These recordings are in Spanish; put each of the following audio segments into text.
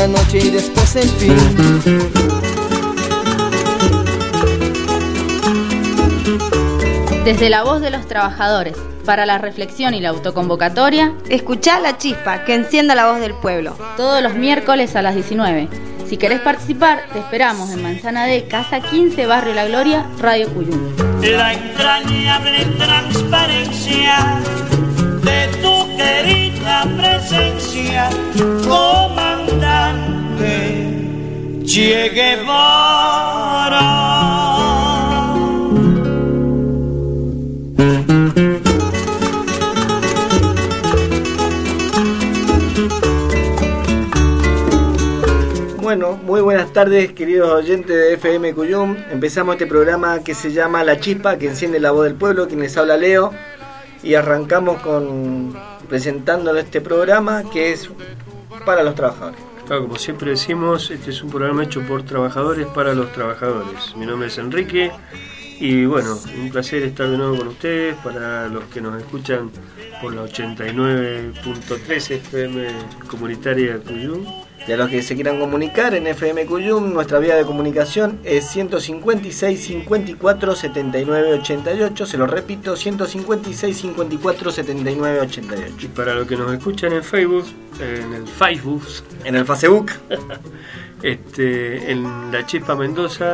la noche y después el fin. Desde la voz de los trabajadores, para la reflexión y la autoconvocatoria, escuchá La Chispa, que encienda la voz del pueblo. Todos los miércoles a las 19. Si querés participar, te esperamos en Manzana D, Casa 15, Barrio La Gloria, Radio Cuyum. La entrañable transparencia de tu querida presencia, comandante Che Guevara. Bueno, muy buenas tardes, queridos oyentes de FM Cuyum. Empezamos este programa que se llama La Chispa, que enciende la voz del pueblo, quien les habla Leo. Y arrancamos presentando este programa que es para los trabajadores. Claro, como siempre decimos, este es un programa hecho por trabajadores para los trabajadores. Mi nombre es Enrique y bueno, un placer estar de nuevo con ustedes. Para los que nos escuchan por la 89.3 FM comunitaria de Cuyum. Y a los que se quieran comunicar en FM Cuyum, nuestra vía de comunicación es 156 54 79 88. Se lo repito, 156 54 79 88. Y para los que nos escuchan en Facebook, en el Facebook, en La Chispa Mendoza,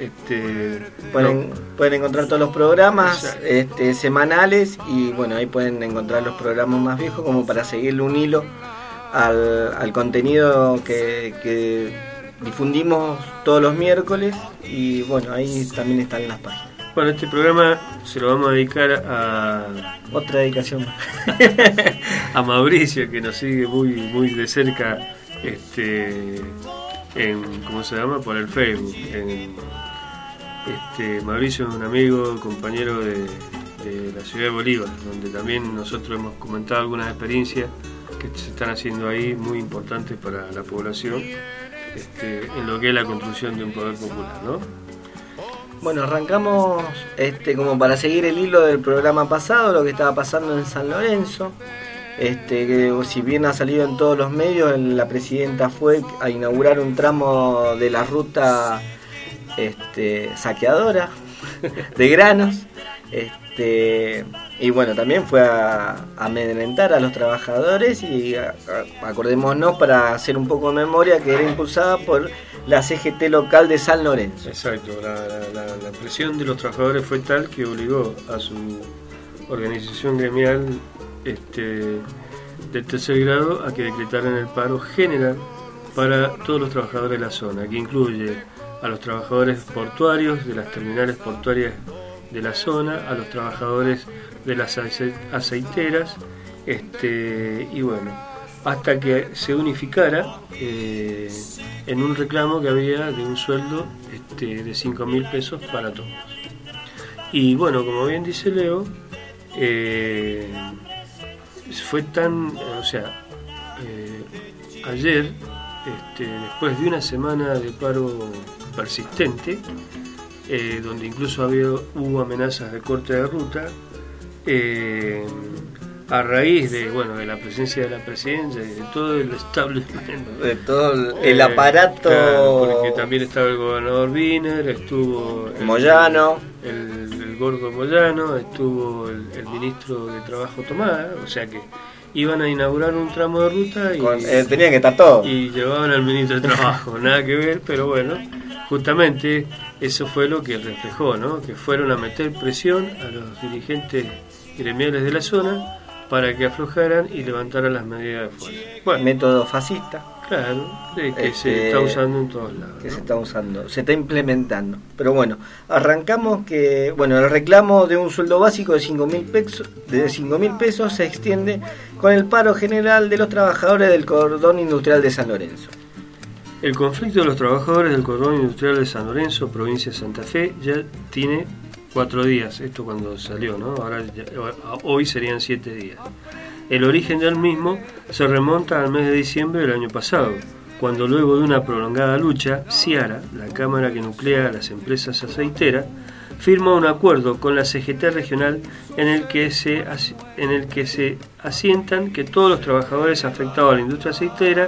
pueden encontrar todos los programas semanales, y bueno, ahí pueden encontrar los programas más viejos como para seguirle un hilo al contenido que difundimos todos los miércoles. Y bueno, ahí también están las páginas. Bueno, este programa se lo vamos a dedicar a otra dedicación a Mauricio, que nos sigue muy de cerca ¿cómo se llama? Por el Facebook. Mauricio es un amigo, compañero de la ciudad de Bolívar, donde también nosotros hemos comentado algunas experiencias que se están haciendo ahí muy importantes para la población, en lo que es la construcción de un poder popular, ¿no? Bueno, arrancamos como para seguir el hilo del programa pasado, lo que estaba pasando en San Lorenzo. Que si bien ha salido en todos los medios, la presidenta fue a inaugurar un tramo de la ruta saqueadora de granos. Y bueno, también fue a amedrentar a los trabajadores, y acordémonos, para hacer un poco de memoria, que era impulsada por la CGT local de San Lorenzo. Exacto, la presión de los trabajadores fue tal que obligó a su organización gremial del tercer grado a que decretaran el paro general para todos los trabajadores de la zona, que incluye a los trabajadores portuarios de las terminales portuarias de la zona, a los trabajadores de las aceiteras, y bueno, hasta que se unificara en un reclamo que había de un sueldo de 5.000 pesos para todos. Y bueno, como bien dice Leo, fue ayer, después de una semana de paro persistente, donde incluso hubo amenazas de corte de ruta, a raíz de la presencia de la presidencia y de todo el establishment, de todo el aparato, porque también estaba el gobernador Wiener, estuvo Moyano, el gordo Moyano, estuvo el ministro de Trabajo Tomás, o sea que iban a inaugurar un tramo de ruta y tenían que estar todos, y llevaban al ministro de Trabajo, nada que ver, pero bueno, justamente eso fue lo que reflejó, ¿no? Que fueron a meter presión a los dirigentes gremiales de la zona para que aflojaran y levantaran las medidas de fuerza. Bueno, método fascista. Claro, que se está usando en todos lados. Que ¿no? Se está implementando. Pero bueno, arrancamos el reclamo de un sueldo básico de 5.000 pesos se extiende con el paro general de los trabajadores del cordón industrial de San Lorenzo. El conflicto de los trabajadores del cordón industrial de San Lorenzo, provincia de Santa Fe, ya tiene 4 días, esto cuando salió, ¿no? Hoy serían 7 días. El origen del mismo se remonta al mes de diciembre del año pasado, cuando luego de una prolongada lucha, Ciara, la cámara que nuclea a las empresas aceiteras, firma un acuerdo con la CGT regional en el que se asientan que todos los trabajadores afectados a la industria aceitera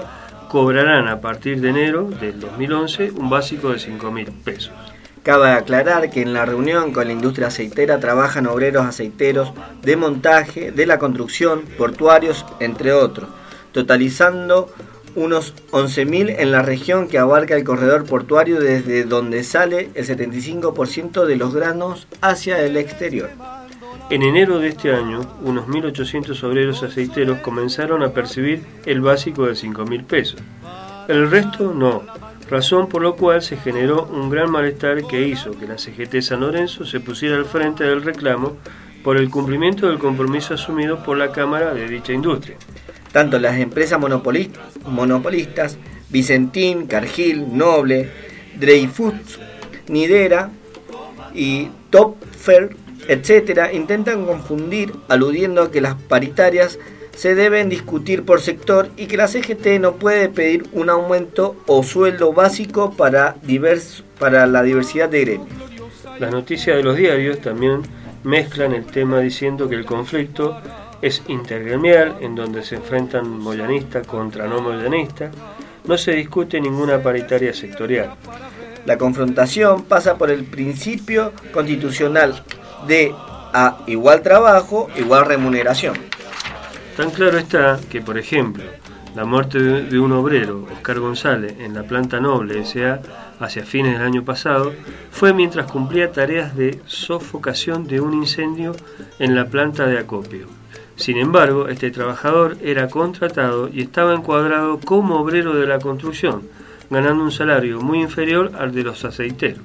cobrarán a partir de enero del 2011 un básico de 5.000 pesos. Cabe aclarar que en la reunión con la industria aceitera trabajan obreros aceiteros de montaje, de la construcción, portuarios, entre otros, totalizando unos 11.000 en la región que abarca el corredor portuario desde donde sale el 75% de los granos hacia el exterior. En enero de este año, unos 1.800 obreros aceiteros comenzaron a percibir el básico de 5.000 pesos. El resto no, razón por lo cual se generó un gran malestar que hizo que la CGT San Lorenzo se pusiera al frente del reclamo por el cumplimiento del compromiso asumido por la Cámara de dicha industria. Tanto las empresas monopolistas, Vicentín, Cargill, Noble, Dreyfus, Nidera y Topfer, etc., intentan confundir, aludiendo a que las paritarias se deben discutir por sector y que la CGT no puede pedir un aumento o sueldo básico para la diversidad de gremios. Las noticias de los diarios también mezclan el tema diciendo que el conflicto es intergremial, en donde se enfrentan moyanistas contra no moyanistas. No se discute ninguna paritaria sectorial. La confrontación pasa por el principio constitucional de a igual trabajo, igual remuneración. Tan claro está que, por ejemplo, la muerte de un obrero, Oscar González, en la planta Noble S.A. hacia fines del año pasado, fue mientras cumplía tareas de sofocación de un incendio en la planta de acopio. Sin embargo, este trabajador era contratado y estaba encuadrado como obrero de la construcción, ganando un salario muy inferior al de los aceiteros.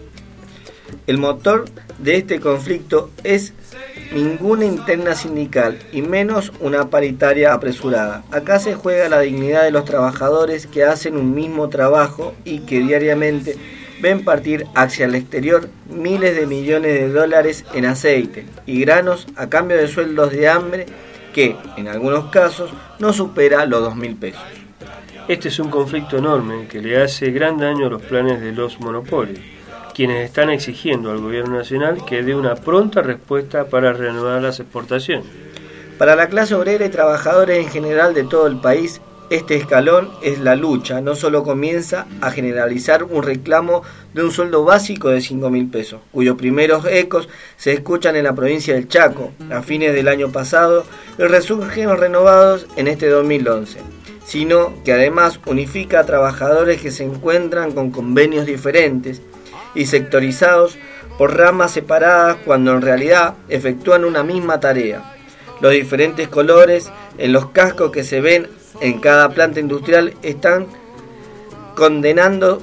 El motor de este conflicto es ninguna interna sindical y menos una paritaria apresurada. Acá se juega la dignidad de los trabajadores que hacen un mismo trabajo y que diariamente ven partir hacia el exterior miles de millones de dólares en aceite y granos a cambio de sueldos de hambre que, en algunos casos, no supera los 2.000 pesos. Este es un conflicto enorme que le hace gran daño a los planes de los monopolios, quienes están exigiendo al gobierno nacional que dé una pronta respuesta para reanudar las exportaciones. Para la clase obrera y trabajadores en general de todo el país, este escalón es la lucha. No solo comienza a generalizar un reclamo de un sueldo básico de 5.000 pesos, cuyos primeros ecos se escuchan en la provincia del Chaco a fines del año pasado y resurgen renovados en este 2011, sino que además unifica a trabajadores que se encuentran con convenios diferentes y sectorizados por ramas separadas cuando en realidad efectúan una misma tarea. Los diferentes colores en los cascos que se ven en cada planta industrial están condenados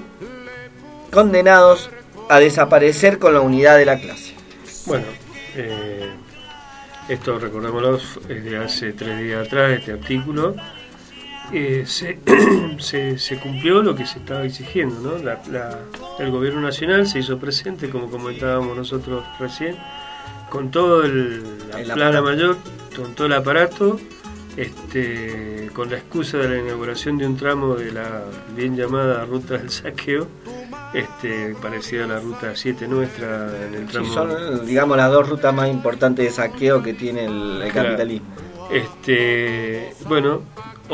a desaparecer con la unidad de la clase. Bueno, esto recordémoslo, es de hace 3 días atrás, este artículo. Se cumplió lo que se estaba exigiendo, ¿no? El gobierno nacional se hizo presente, como comentábamos nosotros recién, con todo la plana mayor, con todo el aparato, con la excusa de la inauguración de un tramo de la bien llamada ruta del saqueo, parecida a la ruta 7 nuestra en el tramo. Sí, son, digamos, las dos rutas más importantes de saqueo que tiene el capitalismo. Bueno,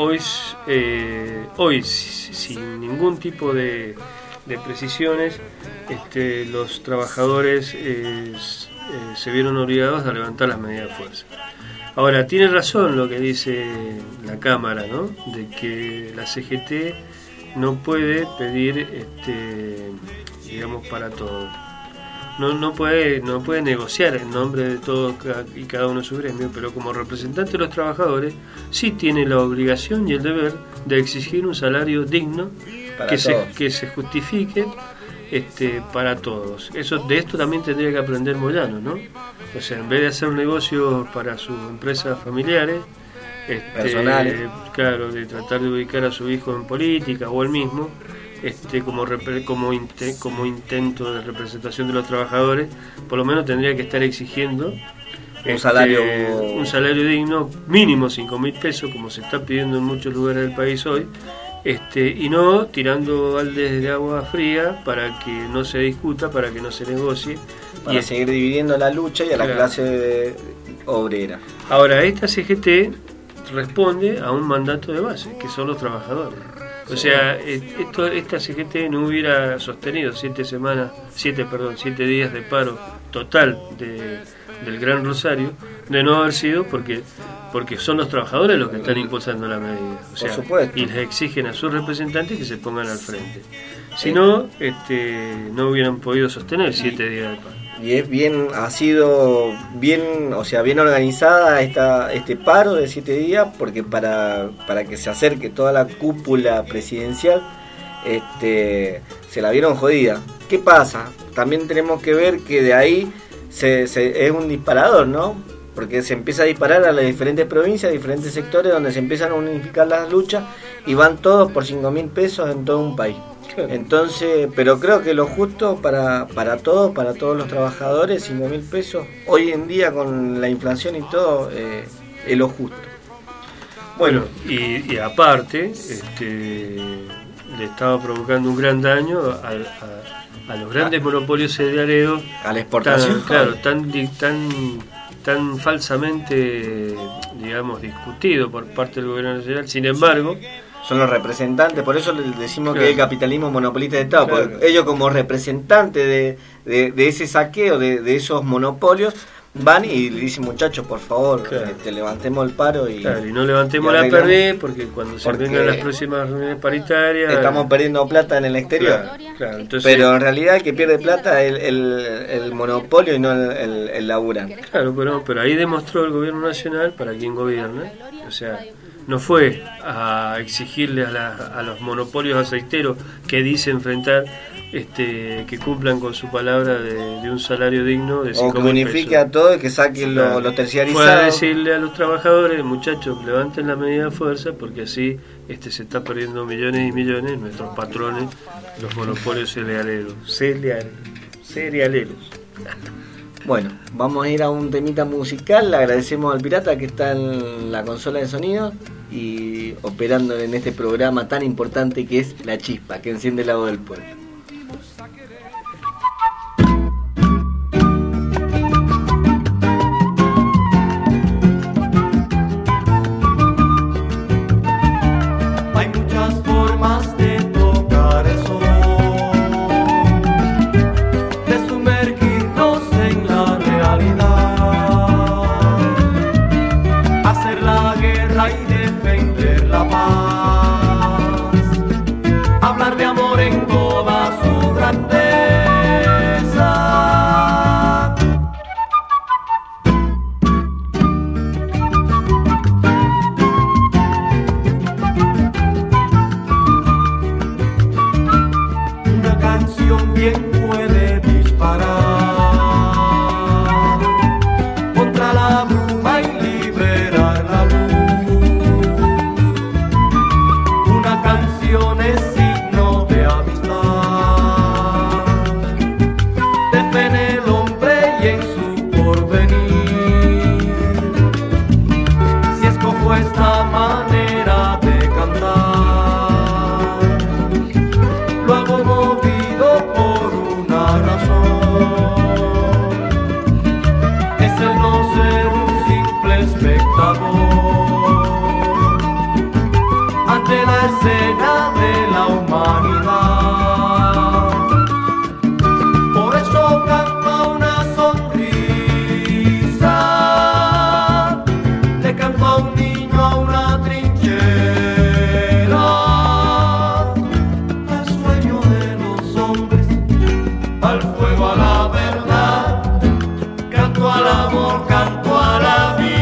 hoy sin ningún tipo de precisiones, los trabajadores se vieron obligados a levantar las medidas de fuerza. Ahora, tiene razón lo que dice la Cámara, ¿no? De que la CGT no puede pedir, digamos, para todo. No puede negociar en nombre de todos y cada uno de sus gremios, pero como representante de los trabajadores sí tiene la obligación y el deber de exigir un salario digno que se justifique para todos. De esto también tendría que aprender Moyano, ¿no? O sea, en vez de hacer negocios para sus empresas familiares, personales, claro, de tratar de ubicar a su hijo en política o él mismo, como intento de representación de los trabajadores, por lo menos tendría que estar exigiendo un salario digno, mínimo 5.000 pesos, como se está pidiendo en muchos lugares del país hoy, y no tirando baldes de agua fría para que no se discuta, para que no se negocie. Para seguir dividiendo la lucha y a la clase obrera. Ahora, esta CGT responde a un mandato de base, que son los trabajadores. O sea, esta CGT no hubiera sostenido 7 días de paro total del Gran Rosario, de no haber sido porque son los trabajadores los que están impulsando la medida. O sea, por supuesto. Y les exigen a sus representantes que se pongan al frente. Si no, no hubieran podido sostener 7 días de paro. Y ha sido bien organizada este paro de 7 días, porque para que se acerque toda la cúpula presidencial, se la vieron jodida. ¿Qué pasa? También tenemos que ver que de ahí es un disparador, ¿no? Porque se empieza a disparar a las diferentes provincias, diferentes sectores, donde se empiezan a unificar las luchas y van todos por 5.000 pesos en todo un país. Entonces, pero creo que lo justo para todos los trabajadores, 5.000 pesos, hoy en día con la inflación y todo, es lo justo. Bueno, y aparte, le estaba provocando un gran daño a los grandes monopolios cerealeros, a la exportación, tan falsamente, digamos, discutido por parte del gobierno nacional. Sin embargo, son los representantes, por eso les decimos que es el capitalismo monopolista de Estado, claro, porque ellos como representantes de ese saqueo, de esos monopolios, van y le dicen, muchachos, por favor, levantemos el paro y no levantemos la perder, porque cuando se vengan las próximas reuniones paritarias estamos perdiendo plata en el exterior. Claro, entonces, pero en realidad el que pierde plata es el monopolio y no el laburante. Claro, pero ahí demostró el gobierno nacional para quien gobierna. O sea, no fue a exigirle a los monopolios aceiteros que dice enfrentar que cumplan con su palabra de un salario digno de 5.000 pesos. O que unifique a todos y que saquen lo terciarizado. Fue a decirle a los trabajadores, muchachos, levanten la medida de fuerza, porque así se está perdiendo millones y millones nuestros patrones, los monopolios cerealeros. Bueno, vamos a ir a un temita musical. Le agradecemos al Pirata que está en la consola de sonido y operando en este programa tan importante que es La Chispa, que enciende la voz del pueblo. Hay muchas formas de tocar el sol, de sumergirnos en la realidad, hacer la guerra y defender la paz, hablar de amor en toda su grandeza. Una canción bien puede disparar contra la bruma y liberar la luz. Una canción es signo de amistad, de fe en el hombre y en su porvenir. Si escojo esta manera de cantar, lo hago movido por una razón, es el no ser un simple espectador ante la escena de la humanidad. Por eso canto a una sonrisa, le canto a un niño, a una trinchera, al sueño de los hombres, al fuego, a la verdad, canto al amor, canto a la vida.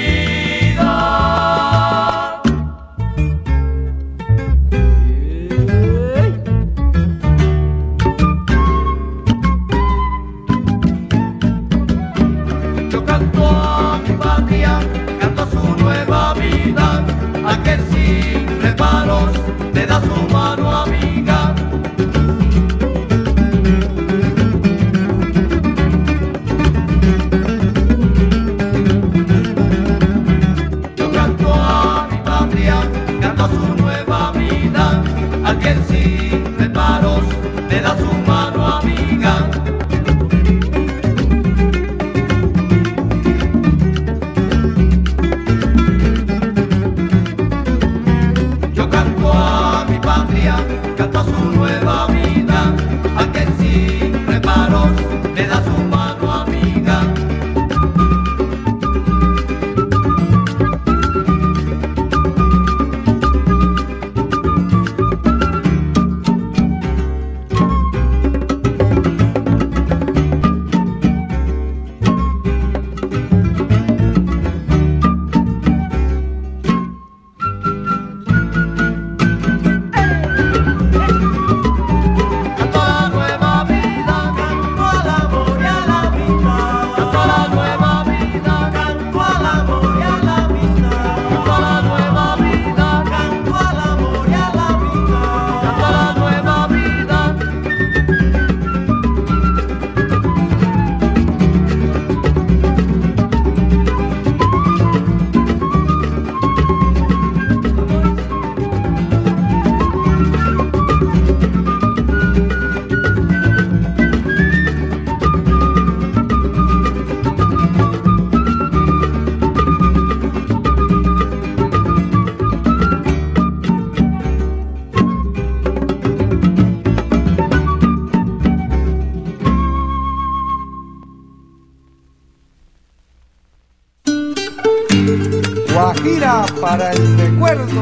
Yo canto a mi patria, canto a su nueva vida, a que sin reparos le da su mano amiga. cantó su nueva vida, a que sin reparos le da su mano amiga. Guajira para el recuerdo.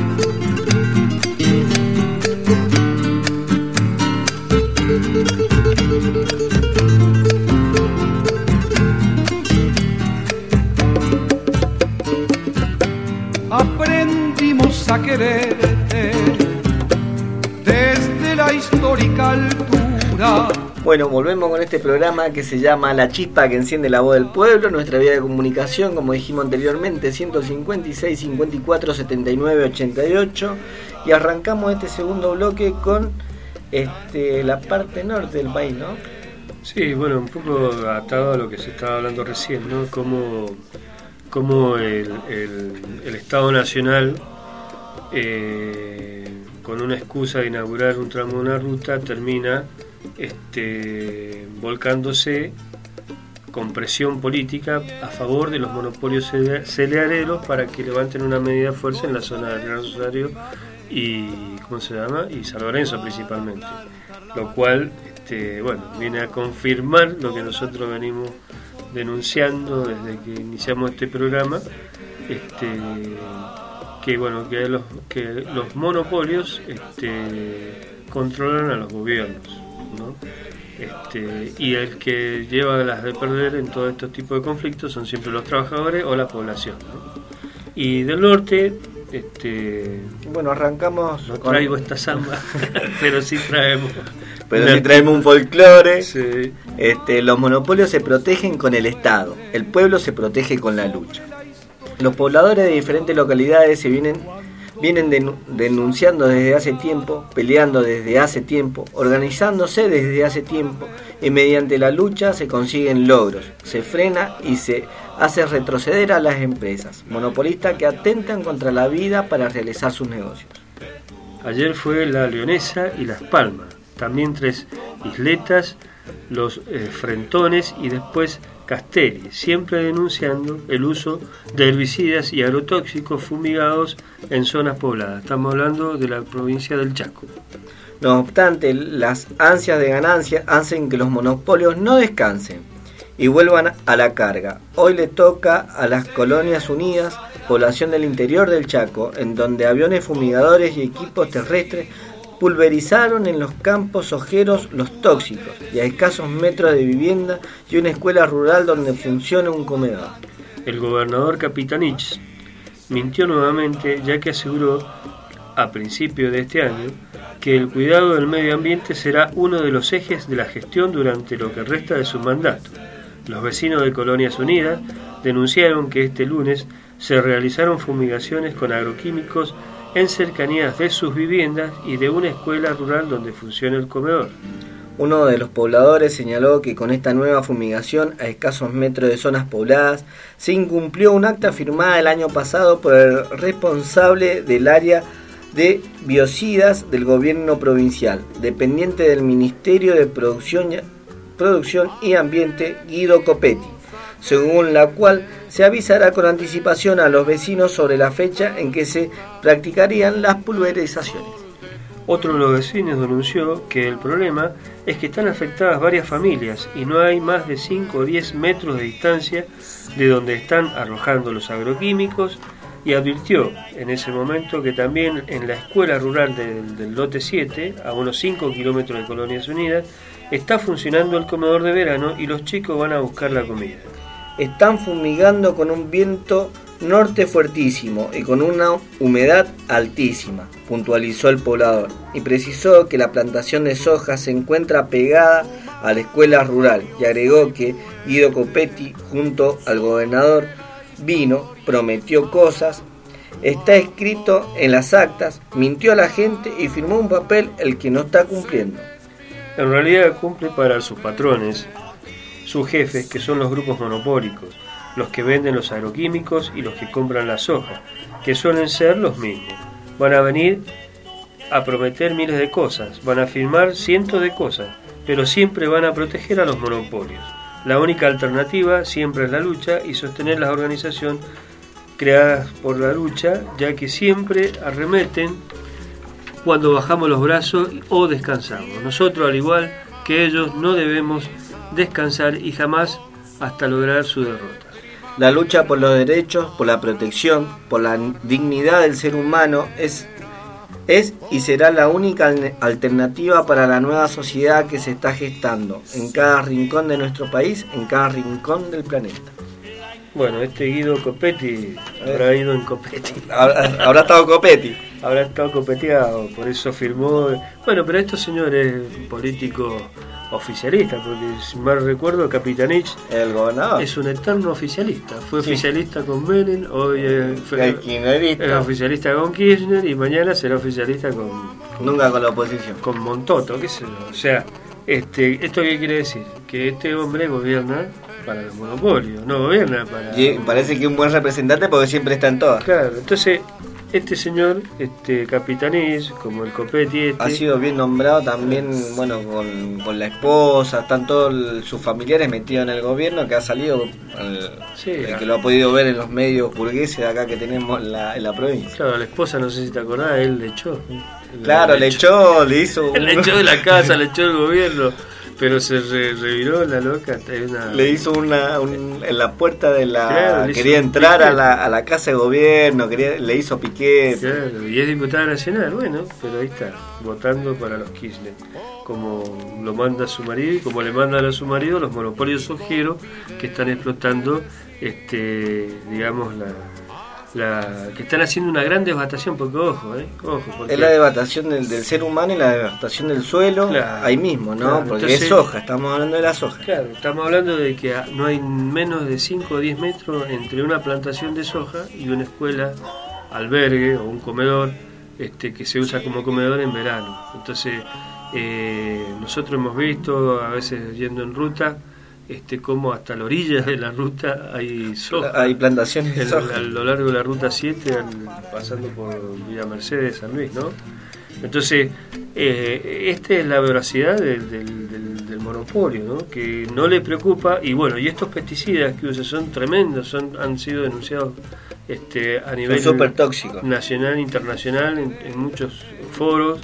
Aprendimos a quererte desde la histórica altura. Bueno, volvemos con este programa que se llama La Chispa que enciende la voz del pueblo, nuestra vía de comunicación, como dijimos anteriormente, 156 54 79 88, y arrancamos este segundo bloque con la parte norte del país, ¿no? Sí, bueno, un poco atado a lo que se estaba hablando recién, ¿no? Como el Estado Nacional, con una excusa de inaugurar un tramo de una ruta, termina volcándose con presión política a favor de los monopolios cerealeros para que levanten una medida de fuerza en la zona del Gran Rosario y San Lorenzo principalmente, lo cual viene a confirmar lo que nosotros venimos denunciando desde que iniciamos este programa, que los monopolios controlan a los gobiernos, ¿no? Y el que lleva las de perder en todos estos tipos de conflictos son siempre los trabajadores o la población, ¿no? Y del norte, bueno, arrancamos. No traigo esta samba, pero sí traemos un folclore. Sí. Los monopolios se protegen con el Estado, el pueblo se protege con la lucha. Los pobladores de diferentes localidades se vienen denunciando desde hace tiempo, peleando desde hace tiempo, organizándose desde hace tiempo, y mediante la lucha se consiguen logros, se frena y se hace retroceder a las empresas monopolistas que atentan contra la vida para realizar sus negocios. Ayer fue La Leonesa y Las Palmas, también 3 isletas, los Frentones y después Castelli, siempre denunciando el uso de herbicidas y agrotóxicos fumigados en zonas pobladas. Estamos hablando de la provincia del Chaco. No obstante, las ansias de ganancia hacen que los monopolios no descansen y vuelvan a la carga. Hoy le toca a las Colonias Unidas, población del interior del Chaco, en donde aviones fumigadores y equipos terrestres pulverizaron en los campos ojeros los tóxicos y a escasos metros de vivienda y una escuela rural donde funciona un comedor. El gobernador Capitanich mintió nuevamente, ya que aseguró a principios de este año que el cuidado del medio ambiente será uno de los ejes de la gestión durante lo que resta de su mandato. Los vecinos de Colonias Unidas denunciaron que este lunes se realizaron fumigaciones con agroquímicos en cercanías de sus viviendas y de una escuela rural donde funciona el comedor. Uno de los pobladores señaló que con esta nueva fumigación a escasos metros de zonas pobladas se incumplió un acta firmada el año pasado por el responsable del área de biocidas del gobierno provincial, dependiente del Ministerio de Producción y Ambiente, Guido Copetti, según la cual se avisará con anticipación a los vecinos sobre la fecha en que se practicarían las pulverizaciones. Otro de los vecinos denunció que el problema es que están afectadas varias familias y no hay más de 5 o 10 metros de distancia de donde están arrojando los agroquímicos, y advirtió en ese momento que también en la escuela rural del lote 7, a unos 5 kilómetros de Colonias Unidas, está funcionando el comedor de verano y los chicos van a buscar la comida. Están fumigando con un viento norte fuertísimo y con una humedad altísima, puntualizó el poblador, y precisó que la plantación de soja se encuentra pegada a la escuela rural, y agregó que Guido Copetti, junto al gobernador, vino, prometió cosas, está escrito en las actas, mintió a la gente y firmó un papel el que no está cumpliendo. En realidad cumple para sus patrones, sus jefes, que son los grupos monopólicos, los que venden los agroquímicos y los que compran la soja, que suelen ser los mismos. Van a venir a prometer miles de cosas, van a firmar cientos de cosas, pero siempre van a proteger a los monopolios. La única alternativa siempre es la lucha y sostener las organizaciones creadas por la lucha, ya que siempre arremeten cuando bajamos los brazos o descansamos. Nosotros, al igual que ellos, no debemos descansar y jamás hasta lograr su derrota. La lucha por los derechos, por la protección, por la dignidad del ser humano es y será la única alternativa para la nueva sociedad que se está gestando en cada rincón de nuestro país, en cada rincón del planeta. Bueno, Guido Copetti habrá ido en Copetti. Habrá estado Copetti. Habrá estado copeteado, por eso firmó. Bueno, pero estos señores políticos oficialistas, porque si mal recuerdo, Capitanich, el gobernador, es un eterno oficialista. Fue oficialista con Menem, hoy es oficialista con Kirchner y mañana será oficialista nunca con la oposición. Con Montoto, qué sé yo. O sea, ¿esto qué quiere decir? Que este hombre gobierna para los monopolios, no gobierna para... Y parece que un buen representante porque siempre está en todas. Claro, entonces este señor, Capitanich, como el Copetti, ha sido bien nombrado también, bueno, con la esposa, están todos sus familiares metidos en el gobierno, que ha salido, el que lo ha podido ver en los medios burgueses de acá que tenemos en la provincia. Claro, la esposa, no sé si te acordás, él le echó. Claro, le echó, le hizo... Le echó de la casa, le echó del gobierno. Pero se reviró la loca. Le hizo en la puerta de la... Claro, quería entrar a la casa de gobierno, le hizo piquete. Claro, y es diputada nacional, bueno, pero ahí está, votando para los Kirchner, como lo manda su marido y como le mandan a su marido los monopolios sojeros que están explotando, digamos, que están haciendo una gran devastación, porque ojo, porque es la devastación del ser humano y la devastación del suelo, claro, ahí mismo, ¿no? Claro, porque entonces, es soja, estamos hablando de la soja. Claro, estamos hablando de que no hay menos de 5 o 10 metros entre una plantación de soja y una escuela, albergue o un comedor que se usa como comedor en verano. Entonces, nosotros hemos visto, a veces yendo en ruta, como hasta la orilla de la ruta hay soja. Hay plantaciones de soja. A lo largo de la ruta 7, pasando por Villa Mercedes, San Luis, ¿no? Entonces, esta es la voracidad del monopolio, ¿no? Que no le preocupa. Y bueno, y estos pesticidas que usan son tremendos, han sido denunciados a nivel súper tóxicos, nacional, internacional, en muchos foros.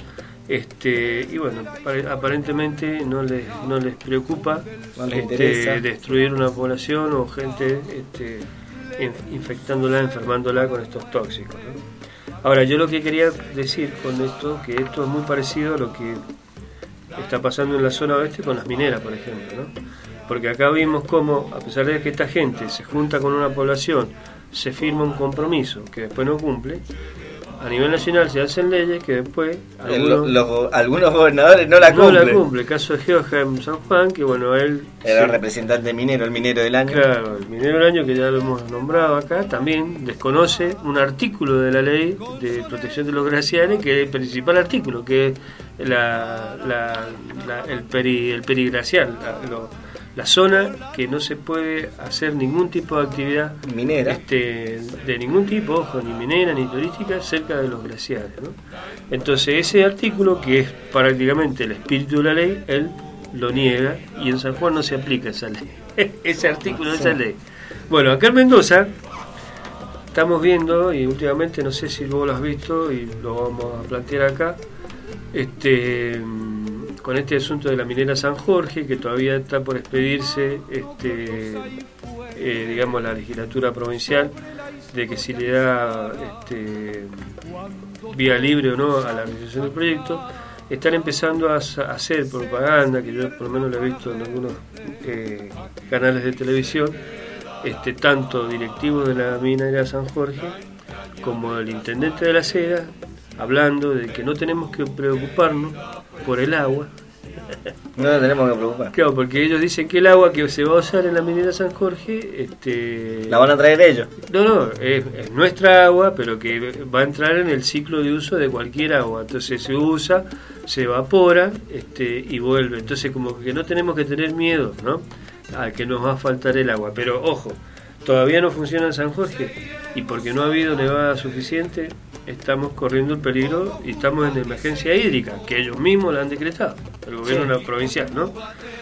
Y bueno, aparentemente no les preocupa destruir una población o gente infectándola, enfermándola con estos tóxicos, ¿no? Ahora, yo lo que quería decir con esto, que esto es muy parecido a lo que está pasando en la zona oeste con las mineras, por ejemplo, ¿no? Porque acá vimos cómo, a pesar de que esta gente se junta con una población, se firma un compromiso que después no cumple. A nivel nacional se hacen leyes que después algunos gobernadores no la cumplen. El caso de Georgen San Juan, que bueno, él era representante minero, el minero del año. Claro, el minero del año, que ya lo hemos nombrado acá, también desconoce un artículo de la ley de protección de los glaciares, que es el principal artículo, que es el periglacial, la zona que no se puede hacer ningún tipo de actividad minera, de ningún tipo, ojo, ni minera ni turística, cerca de los glaciares, ¿no? Entonces ese artículo, que es prácticamente el espíritu de la ley, él lo niega, y en San Juan no se aplica esa ley, ese artículo de esa ley. Bueno, acá en Mendoza estamos viendo, y últimamente no sé si vos lo has visto y lo vamos a plantear acá, con este asunto de la minera San Jorge, que todavía está por expedirse, digamos, la legislatura provincial, de que si le da vía libre o no a la realización del proyecto, están empezando a hacer propaganda, que yo por lo menos lo he visto en algunos canales de televisión, tanto directivos de la minera San Jorge como el intendente de la Seda, hablando de que no tenemos que preocuparnos por el agua. No nos tenemos que preocupar. Claro, porque ellos dicen que el agua que se va a usar en la minera San Jorge... ¿la van a traer ellos? No, es nuestra agua, pero que va a entrar en el ciclo de uso de cualquier agua. Entonces se usa, se evapora y vuelve. Entonces como que no tenemos que tener miedo, ¿no?, a que nos va a faltar el agua. Pero ojo, todavía no funciona en San Jorge, y porque no ha habido nevada suficiente, estamos corriendo el peligro y estamos en emergencia hídrica, que ellos mismos la han decretado, el gobierno provincial, ¿no?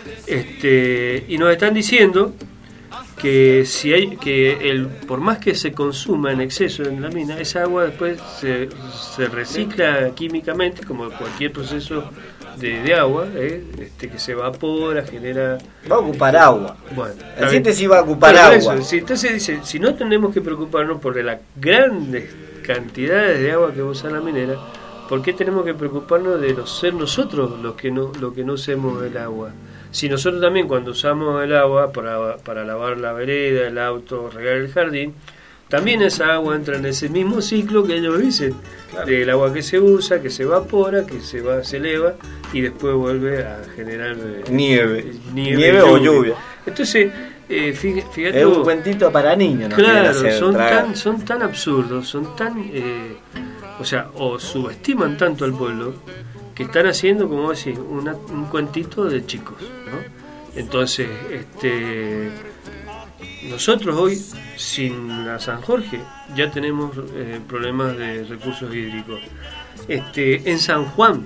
Y nos están diciendo que si hay por más que se consuma en exceso en la mina, esa agua después se recicla químicamente, como cualquier proceso de agua, que se evapora, genera... Va a ocupar agua. Bueno, el síntesis va a ocupar agua. Entonces dice, si no tenemos que preocuparnos por las grandes cantidades de agua que usa la minera, ¿por qué tenemos que preocuparnos de ser nosotros los que no usemos el agua? Si nosotros también, cuando usamos el agua para lavar la vereda, el auto, regar el jardín, también esa agua entra en ese mismo ciclo que ellos dicen, claro, del agua que se usa, que se evapora, que se eleva y después vuelve a generar nieve o lluvia. Entonces, fíjate, es un cuentito para niños, ¿no? Claro, son tan absurdos, son tan o subestiman tanto al pueblo, que están haciendo, como decís, un cuentito de chicos, ¿no? Entonces, nosotros hoy, sin la San Jorge, ya tenemos problemas de recursos hídricos. En San Juan,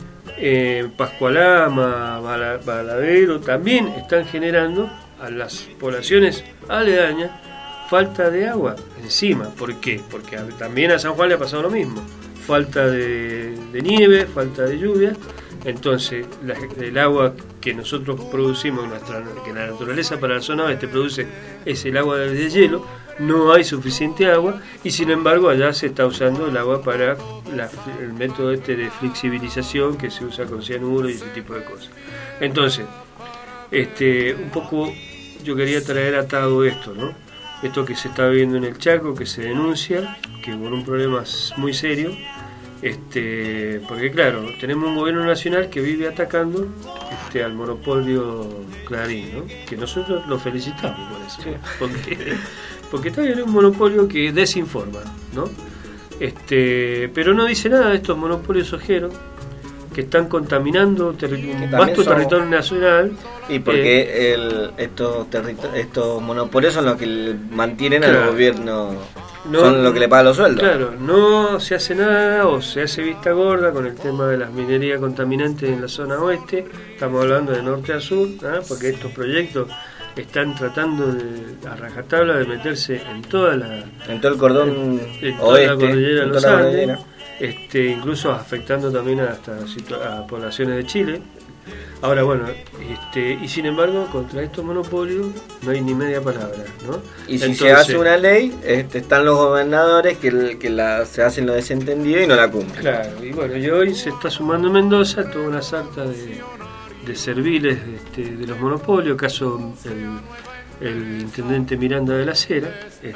Pascualama, Baladero, también están generando a las poblaciones aledañas falta de agua encima. ¿Por qué? Porque también a San Juan le ha pasado lo mismo. Falta de nieve, falta de lluvia. Entonces el agua que nosotros producimos, que la naturaleza para la zona oeste produce, es el agua de hielo. No hay suficiente agua, y sin embargo allá se está usando el agua para el método de flexibilización, que se usa con cianuro y ese tipo de cosas. Entonces, un poco yo quería traer atado esto, ¿no? Esto que se está viendo en el Chaco, que se denuncia, que por un problema muy serio, porque claro, tenemos un gobierno nacional que vive atacando al monopolio Clarín, ¿no? Que nosotros lo felicitamos por eso, porque también es un monopolio que desinforma, ¿no? Pero no dice nada de estos monopolios ojeros que están contaminando un vasto territorio nacional. Y porque estos monopolios son los que mantienen al gobierno, son los que le pagan los sueldos. Claro, no se hace nada, o se hace vista gorda con el tema de las minerías contaminantes en la zona oeste. Estamos hablando de norte a sur, ¿no? Porque estos proyectos están tratando a rajatabla de meterse en todo el cordón oeste, la cordillera de los Andes, incluso afectando también a poblaciones de Chile. Ahora bueno, y sin embargo contra estos monopolios no hay ni media palabra, ¿no? Y si se hace una ley, están los gobernadores que se hacen lo desentendido y no la cumplen. Claro, y bueno, y hoy se está sumando en Mendoza toda una sarta de serviles de los monopolios, caso el intendente Miranda de la Cera,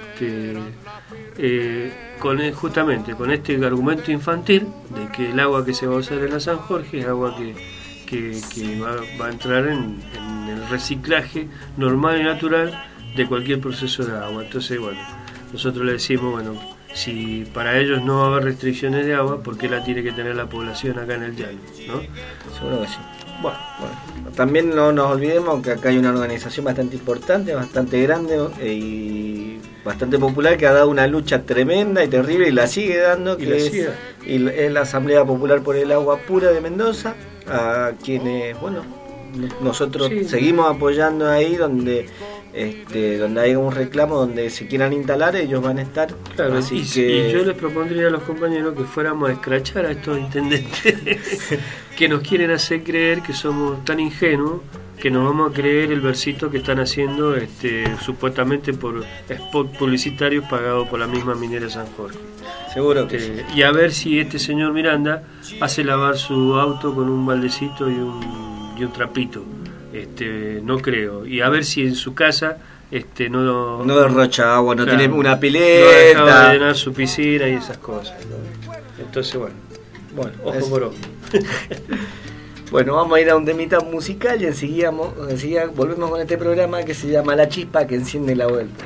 justamente con este argumento infantil de que el agua que se va a usar en la San Jorge es agua que va a entrar en el reciclaje normal y natural de cualquier proceso de agua. Entonces, bueno, nosotros le decimos, bueno, si para ellos no va a haber restricciones de agua, ¿por qué la tiene que tener la población acá en el llano, ¿no? Seguro que sí. Bueno, también no nos olvidemos que acá hay una organización bastante importante, bastante grande y bastante popular, que ha dado una lucha tremenda y terrible y la sigue dando, es la Asamblea Popular por el Agua Pura de Mendoza, a quienes, bueno, nosotros seguimos apoyando ahí, donde donde haya un reclamo, donde se quieran instalar, ellos van a estar. Claro, así y yo les propondría a los compañeros que fuéramos a escrachar a estos intendentes que nos quieren hacer creer que somos tan ingenuos que nos vamos a creer el versito que están haciendo supuestamente por spot publicitarios pagados por la misma minera San Jorge. Seguro que sí. Y a ver si este señor Miranda hace lavar su auto con un baldecito y un trapito. No creo. Y a ver si en su casa no derrocha agua, no claro, tiene una no pileta, dejaba de llenar su piscina y esas cosas, ¿no? Entonces bueno, ojo por ojo. Bueno, vamos a ir a un temita musical y enseguida volvemos con este programa que se llama La Chispa que enciende la vuelta.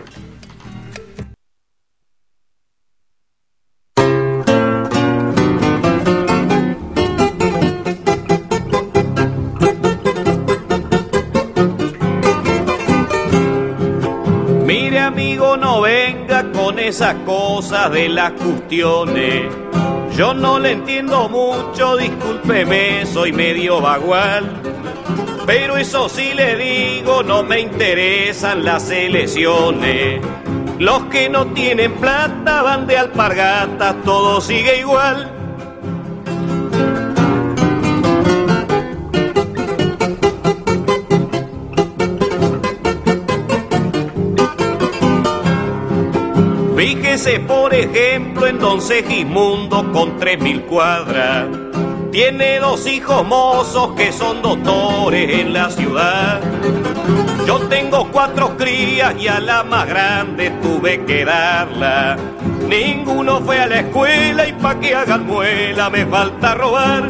Mire amigo, no venga con esas cosas de las cuestiones. Yo no le entiendo mucho, discúlpeme, soy medio bagual. Pero eso sí le digo, no me interesan las elecciones. Los que no tienen plata van de alpargatas, todo sigue igual. Fíjese por ejemplo en don Segismundo con 3.000 cuadras. Tiene 2 hijos mozos que son doctores en la ciudad. Yo tengo 4 crías y a la más grande tuve que darla. Ninguno fue a la escuela y pa' que hagan muela me falta robar.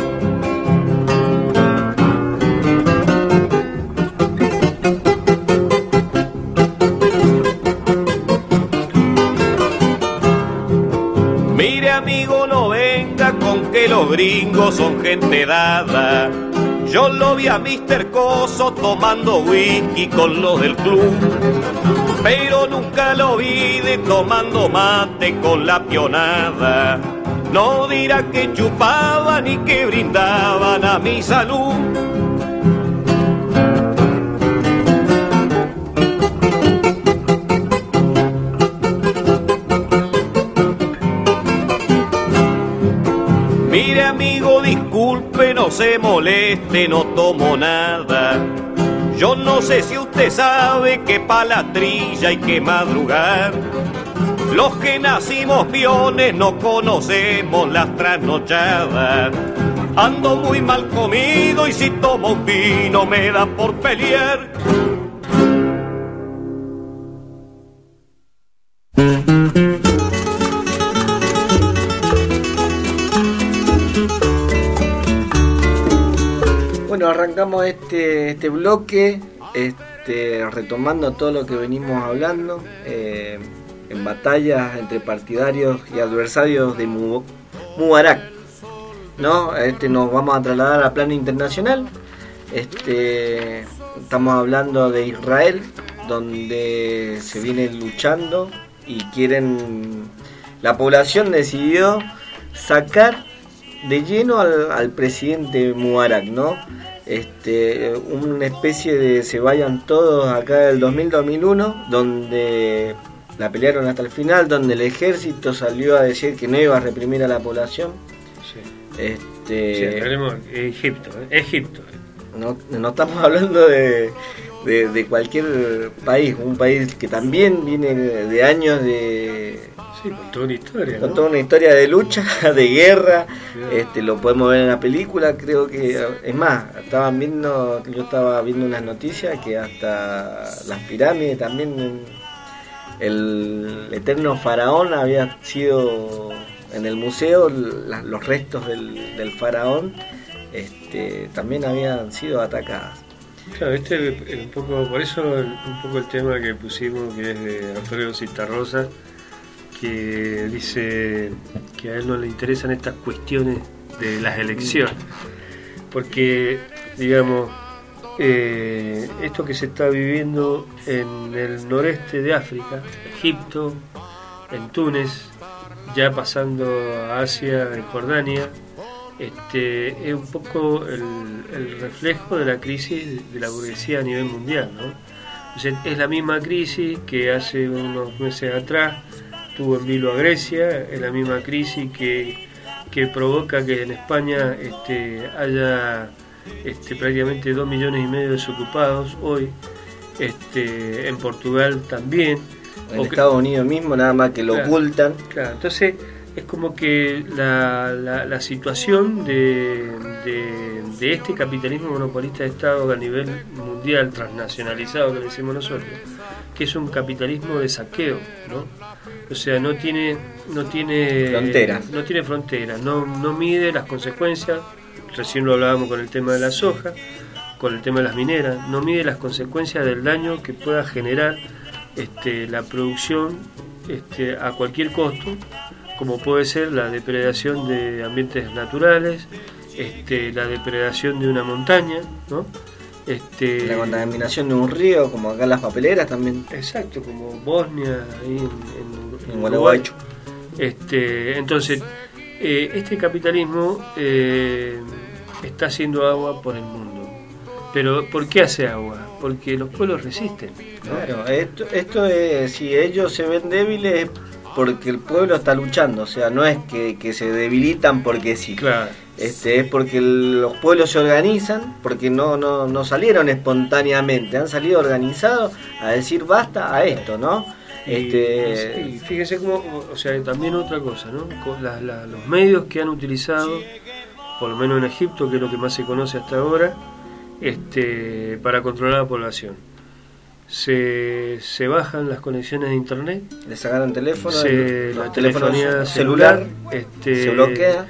Mire amigo, no venga con que los gringos son gente dada. Yo lo vi a Mr. Coso tomando whisky con los del club, pero nunca lo vi de tomando mate con la pionada. No dirá que chupaban ni que brindaban a mi salud. Mire amigo, disculpe, no se moleste, no tomo nada. Yo no sé si usted sabe que pa' la trilla hay que madrugar. Los que nacimos piones no conocemos las trasnochadas. Ando muy mal comido y si tomo un vino me da por pelear. Bueno, arrancamos este bloque retomando todo lo que venimos hablando en batallas entre partidarios y adversarios de Mubarak, ¿no? Nos vamos a trasladar a plano internacional. Estamos hablando de Israel, donde se viene luchando y la población decidió sacar de lleno al presidente Mubarak, ¿no? Una especie de se vayan todos acá del 2000-2001, donde la pelearon hasta el final, donde el ejército salió a decir que no iba a reprimir a la población. Sí. Tenemos Egipto. No estamos hablando de cualquier país, un país que también viene de años de... Sí, con toda una historia. Con toda una historia de lucha, de guerra, sí. Lo podemos ver en la película, creo que... Es más, yo estaba viendo unas noticias que hasta las pirámides también, el eterno faraón había sido en el museo, los restos del faraón también habían sido atacadas. Claro, un poco, por eso un poco el tema que pusimos, que es de Alfredo Citarrosa, que dice que a él no le interesan estas cuestiones de las elecciones, porque digamos esto que se está viviendo en el noreste de África, Egipto, en Túnez, ya pasando a Asia, en Jordania, es un poco el reflejo de la crisis de la burguesía a nivel mundial, ¿no? Entonces, es la misma crisis que hace unos meses atrás tuvo en vilo a Grecia, es la misma crisis que provoca que en España haya prácticamente 2,5 millones de desocupados hoy, en Portugal también. En Estados Unidos mismo, nada más que lo ocultan. Claro, entonces es como que la situación de este capitalismo monopolista de Estado a nivel mundial, transnacionalizado que le decimos nosotros, que es un capitalismo de saqueo, ¿no? O sea, no tiene fronteras, no mide las consecuencias. Recién lo hablábamos con el tema de la soja, con el tema de las mineras, no mide las consecuencias del daño que pueda generar la producción a cualquier costo, como puede ser la depredación de ambientes naturales, la depredación de una montaña, ¿no? La contaminación de un río, como acá en las papeleras también. Exacto, como Bosnia, ahí en Gualeguaychú. Entonces, este capitalismo está haciendo agua por el mundo. Pero ¿por qué hace agua? Porque los pueblos resisten, ¿no? Claro, esto es, si ellos se ven débiles es porque el pueblo está luchando, o sea, no es que se debilitan porque sí. Claro. Es porque los pueblos se organizan, porque no salieron espontáneamente, han salido organizados a decir basta a esto, ¿no? Y fíjense cómo, o sea, también otra cosa, ¿no? Con los medios que han utilizado, por lo menos en Egipto, que es lo que más se conoce hasta ahora, para controlar la población. Se bajan las conexiones de internet, le sacaron teléfono, la telefonía celular, se bloquea,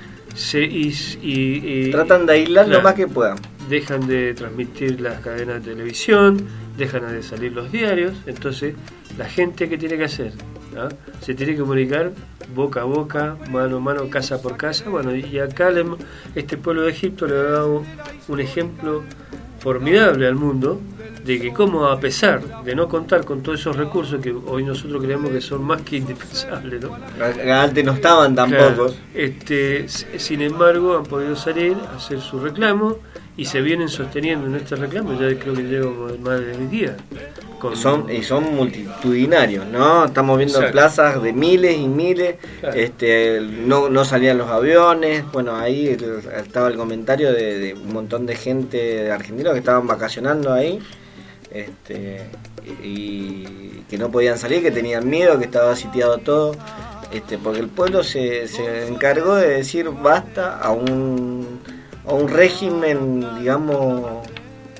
y tratan de aislar lo más que puedan. Dejan de transmitir las cadenas de televisión, dejan de salir los diarios. Entonces, la gente, ¿qué tiene que hacer? ¿Ah? Se tiene que comunicar boca a boca, mano a mano, casa por casa. Bueno, y acá este pueblo de Egipto le ha dado un ejemplo formidable al mundo de que como, a pesar de no contar con todos esos recursos que hoy nosotros creemos que son más que indispensables, ¿no? Antes no estaban tampoco. Claro, sin embargo han podido salir a hacer su reclamo y se vienen sosteniendo en este reclamo, ya creo que llevo más de 10 días. Son multitudinarios, ¿no? Estamos viendo Exacto. Plazas de miles y miles, claro. No salían los aviones. Bueno, ahí estaba el comentario de un montón de gente de argentinos que estaban vacacionando ahí, y que no podían salir, que tenían miedo, que estaba sitiado todo, porque el pueblo se encargó de decir basta a un régimen, digamos,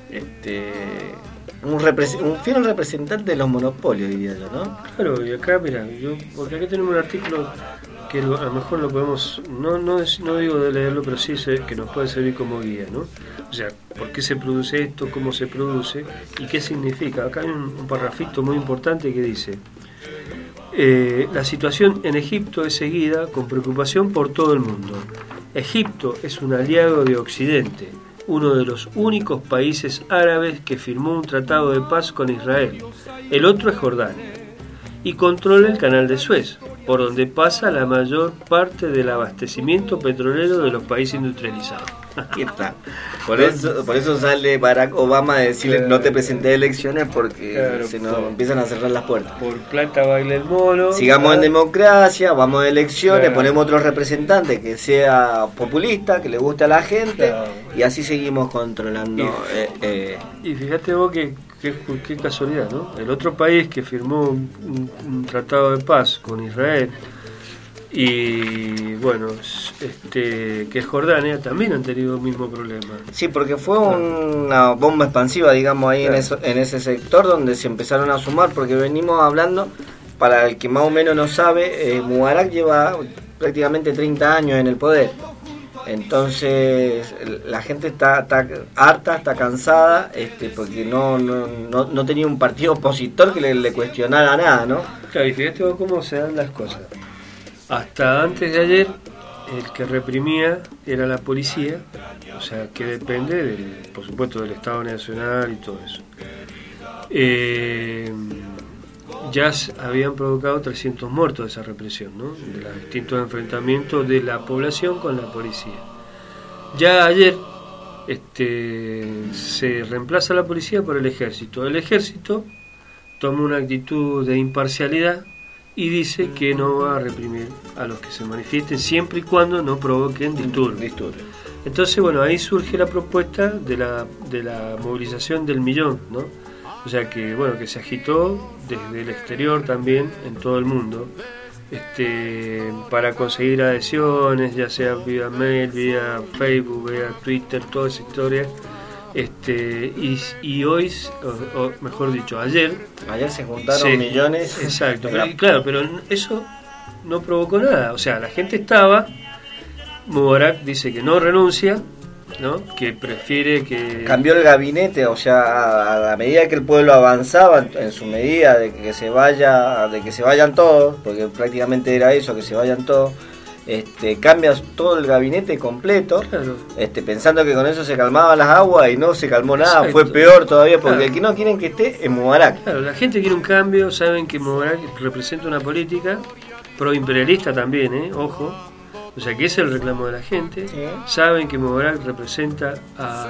un fiel representante de los monopolios, diría yo, ¿no? Claro, y acá, mira, porque acá tenemos un artículo que a lo mejor lo podemos, no digo de leerlo, pero sí que nos puede servir como guía, ¿no? O sea, ¿por qué se produce esto? ¿Cómo se produce? ¿Y qué significa? Acá hay un parrafito muy importante que dice: la situación en Egipto es seguida con preocupación por todo el mundo. Egipto es un aliado de Occidente, uno de los únicos países árabes que firmó un tratado de paz con Israel. El otro es Jordania, y controla el canal de Suez, por donde pasa la mayor parte del abastecimiento petrolero de los países industrializados. Aquí está. Por eso sale Barack Obama a decirle: no te presenté a elecciones porque se nos empiezan a cerrar las puertas. Por plata baila el mono. Sigamos en democracia, vamos a elecciones, ponemos otro representante que sea populista, que le guste a la gente, y así seguimos controlando. Y fíjate vos qué casualidad, ¿no? El otro país que firmó un tratado de paz con Israel, y bueno, que es Jordania, también han tenido el mismo problema. Sí, porque fue una bomba expansiva, digamos, ahí en ese sector donde se empezaron a sumar, porque venimos hablando, para el que más o menos no sabe, Mubarak lleva prácticamente 30 años en el poder. Entonces la gente está harta, está cansada, porque no tenía un partido opositor que le cuestionara nada, ¿no? Claro, y fíjate vos cómo se dan las cosas. Hasta antes de ayer, el que reprimía era la policía, o sea, que depende, por supuesto, del Estado Nacional y todo eso. Ya habían provocado 300 muertos de esa represión, ¿no? De los distintos enfrentamientos de la población con la policía. Ya ayer se reemplaza a la policía por el ejército. El ejército toma una actitud de imparcialidad y dice que no va a reprimir a los que se manifiesten siempre y cuando no provoquen disturbios. Entonces, bueno, ahí surge la propuesta de la movilización del millón, ¿no? O sea que, bueno, que se agitó desde el exterior también en todo el mundo, para conseguir adhesiones, ya sea vía mail, vía Facebook, vía Twitter, toda esa historia. Y hoy, o mejor dicho, ayer se juntaron millones. Exacto, claro, pero eso no provocó nada. O sea, la gente estaba. Mubarak dice que no renuncia, ¿no? Que prefiere que... Cambió el gabinete, o sea, a la medida que el pueblo avanzaba en su medida de que se vayan todos, porque prácticamente era eso, que se vayan todos, cambia todo el gabinete completo, claro. Pensando que con eso se calmaban las aguas y no se calmó nada. Exacto. Fue peor todavía, porque el que no quieren que esté es Mubarak. Claro, la gente quiere un cambio, saben que Mubarak representa una política proimperialista también, ojo. O sea, que ese es el reclamo de la gente. Sí. Saben que Mubarak representa a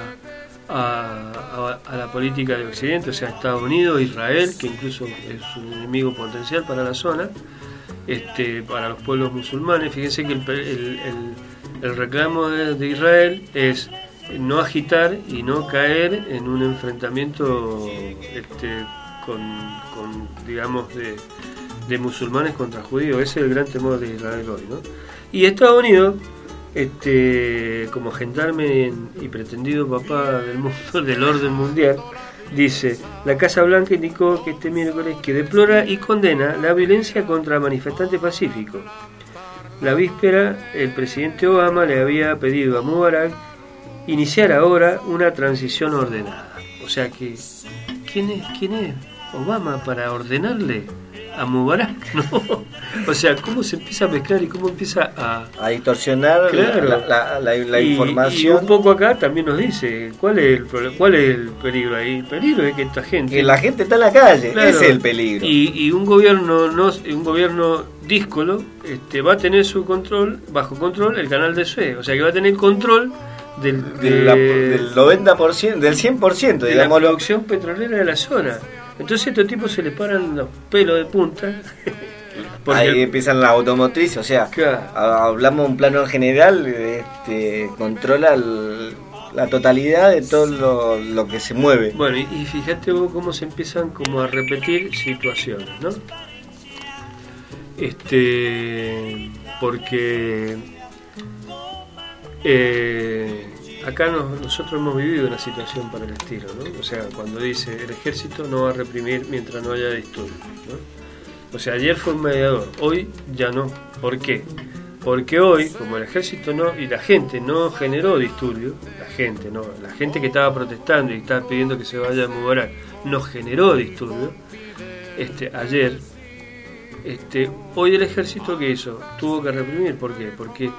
la política de Occidente, o sea, Estados Unidos, Israel, que incluso es un enemigo potencial para la zona, para los pueblos musulmanes. Fíjense que el reclamo de Israel es no agitar y no caer en un enfrentamiento con digamos, de musulmanes contra judíos. Ese es el gran temor de Israel hoy, ¿no? Y Estados Unidos, como gendarme y pretendido papá del mundo, del orden mundial, dice: la Casa Blanca indicó que este miércoles que deplora y condena la violencia contra manifestantes pacíficos. La víspera, el presidente Obama le había pedido a Mubarak iniciar ahora una transición ordenada. O sea que, ¿quién es Obama para ordenarle a Mubarak? No. O sea, cómo se empieza a mezclar y cómo empieza a distorsionar, claro, la información. Y un poco acá también nos dice cuál es el peligro ahí. El peligro es que esta gente, que la gente está en la calle, claro, ese es el peligro. Y un gobierno díscolo va a tener bajo control el canal de Suez. O sea que va a tener control del 90%, del 100%, de la producción petrolera de la zona. Entonces a estos tipos se les paran los pelos de punta. Ahí empiezan la automotriz, o sea, claro. Hablamos de un plano general, controla la totalidad de todo lo que se mueve. Bueno, y fíjate vos cómo se empiezan como a repetir situaciones, ¿no? Porque acá nosotros hemos vivido una situación para el estilo, ¿no? O sea, cuando dice el ejército no va a reprimir mientras no haya disturbios, ¿no? O sea, ayer fue un mediador, hoy ya no. ¿Por qué? Porque hoy, como el ejército no, y la gente no generó disturbios, la gente que estaba protestando y estaba pidiendo que se vaya a Mubarak no generó disturbios, ayer, hoy el ejército, ¿qué hizo? Tuvo que reprimir. ¿Por qué? Porque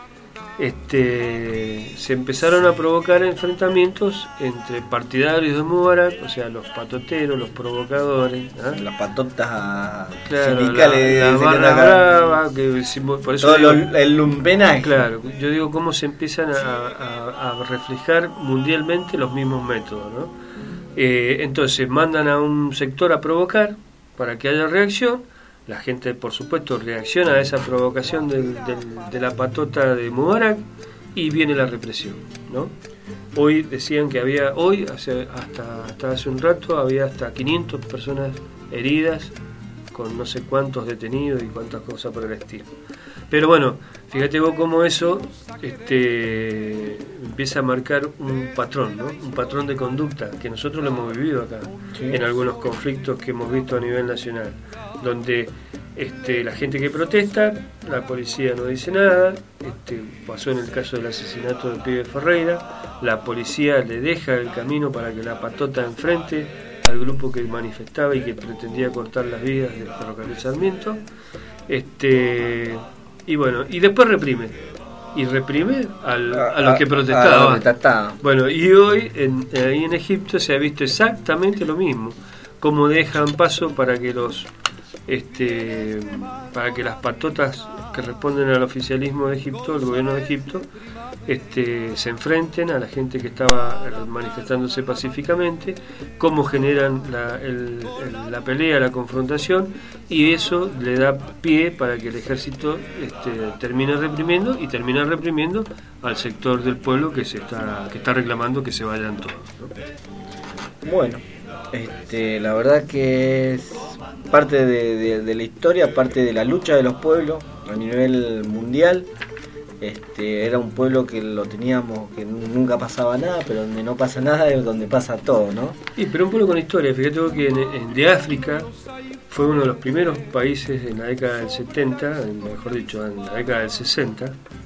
se empezaron a provocar enfrentamientos entre partidarios de Mubarak, o sea, los patoteros, los provocadores, ¿eh? Las patotas, claro, sindicales, la barra brava, por eso todo el lumpenaje. Claro, yo digo cómo se empiezan a reflejar mundialmente los mismos métodos, ¿no? Entonces mandan a un sector a provocar para que haya reacción. La gente, por supuesto, reacciona a esa provocación de la patota de Mubarak y viene la represión, ¿no? Hoy decían que había, hasta hace un rato, había hasta 500 personas heridas, con no sé cuántos detenidos y cuántas cosas por el estilo. Pero bueno, fíjate vos cómo eso empieza a marcar un patrón, ¿no? Un patrón de conducta que nosotros lo hemos vivido acá, sí, en algunos conflictos que hemos visto a nivel nacional, donde la gente que protesta, la policía no dice nada. Pasó en el caso del asesinato del pibe Ferreira, la policía le deja el camino para que la patota enfrente al grupo que manifestaba y que pretendía cortar las vías del ferrocarril Sarmiento, y bueno, y después reprime a los que protestaban. Bueno, y hoy ahí en Egipto se ha visto exactamente lo mismo, cómo dejan paso para que las patotas que responden al oficialismo de Egipto, el gobierno de Egipto, se enfrenten a la gente que estaba manifestándose pacíficamente, cómo generan la pelea, la confrontación, y eso le da pie para que el ejército termine reprimiendo y termina reprimiendo al sector del pueblo que está reclamando que se vayan todos, ¿no? Bueno, la verdad que es parte de la historia, parte de la lucha de los pueblos a nivel mundial. Era un pueblo que lo teníamos, que nunca pasaba nada, pero donde no pasa nada es donde pasa todo, ¿no? Sí, pero un pueblo con historia. Fíjate vos que de África fue uno de los primeros países en la década del 70, mejor dicho, en la década del 60,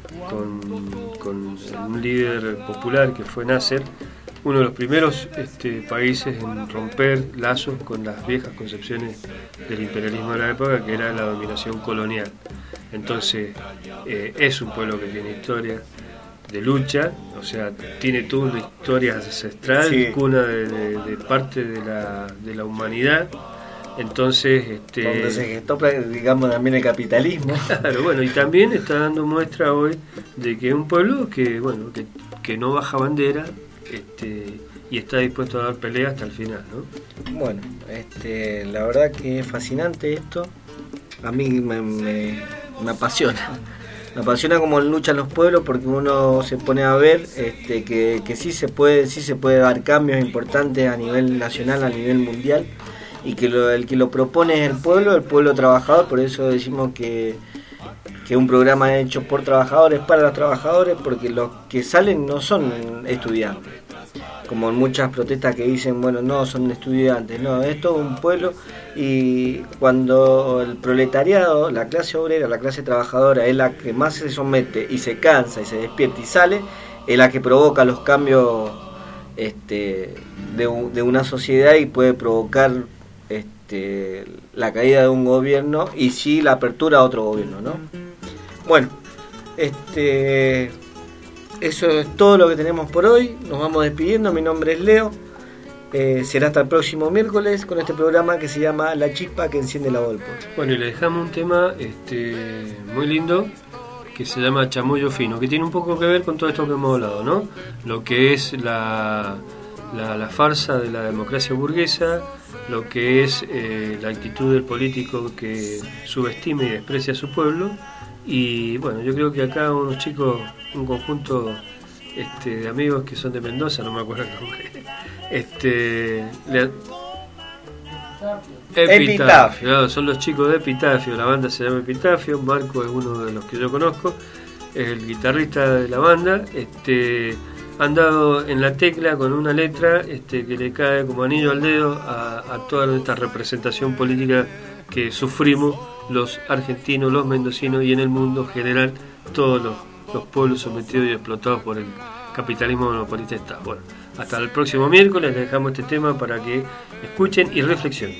con un líder popular que fue Nasser, uno de los primeros países en romper lazos con las viejas concepciones del imperialismo de la época, que era la dominación colonial. Entonces, es un pueblo que tiene historia de lucha, o sea, tiene toda una historia ancestral, sí, cuna de parte de la humanidad. Entonces, donde se gestó, digamos, también el capitalismo. Claro, bueno, y también está dando muestra hoy de que es un pueblo que no baja bandera, y está dispuesto a dar pelea hasta el final, ¿no? Bueno, la verdad que es fascinante esto. A mí me apasiona. Me apasiona cómo luchan los pueblos, porque uno se pone a ver que sí se puede dar cambios importantes a nivel nacional, a nivel mundial, y que el que lo propone es el pueblo trabajador. Por eso decimos que un programa hecho por trabajadores, para los trabajadores, porque los que salen no son estudiantes, como en muchas protestas que dicen, bueno, no, son estudiantes. No, es todo un pueblo, y cuando el proletariado, la clase obrera, la clase trabajadora es la que más se somete y se cansa y se despierta y sale, es la que provoca los cambios de una sociedad, y puede provocar la caída de un gobierno y sí la apertura a otro gobierno, ¿no? Bueno, eso es todo lo que tenemos por hoy. Nos vamos despidiendo. Mi nombre es Leo. Será hasta el próximo miércoles con este programa que se llama La Chispa que enciende la voz del pueblo. Bueno, y le dejamos un tema muy lindo que se llama Chamullo Fino, que tiene un poco que ver con todo esto que hemos hablado, ¿no? Lo que es la farsa de la democracia burguesa, lo que es la actitud del político que subestima y desprecia a su pueblo. Y bueno, yo creo que acá unos chicos, un conjunto de amigos que son de Mendoza, no me acuerdo el nombre, Epitafio. Claro, son los chicos de Epitafio, la banda se llama Epitafio. Marco es uno de los que yo conozco, es el guitarrista de la banda. Han dado en la tecla con una letra que le cae como anillo al dedo a toda esta representación política que sufrimos los argentinos, los mendocinos y en el mundo general todos los pueblos sometidos y explotados por el capitalismo monopolista de Estado. Bueno, hasta el próximo miércoles les dejamos este tema para que escuchen y reflexionen.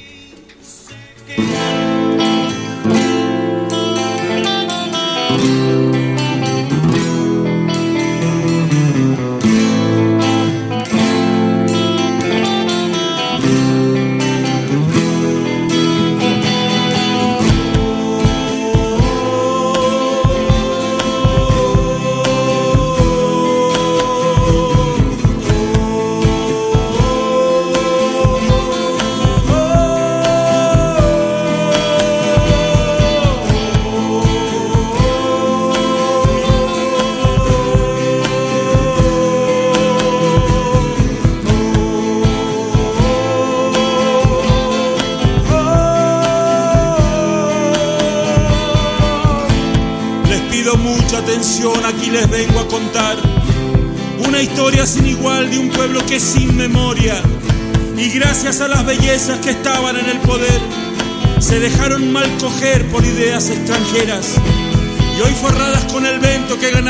Aquí les vengo a contar una historia sin igual de un pueblo que es sin memoria, y gracias a las bellezas que estaban en el poder se dejaron mal coger por ideas extranjeras, y hoy forradas con el vento que ganaron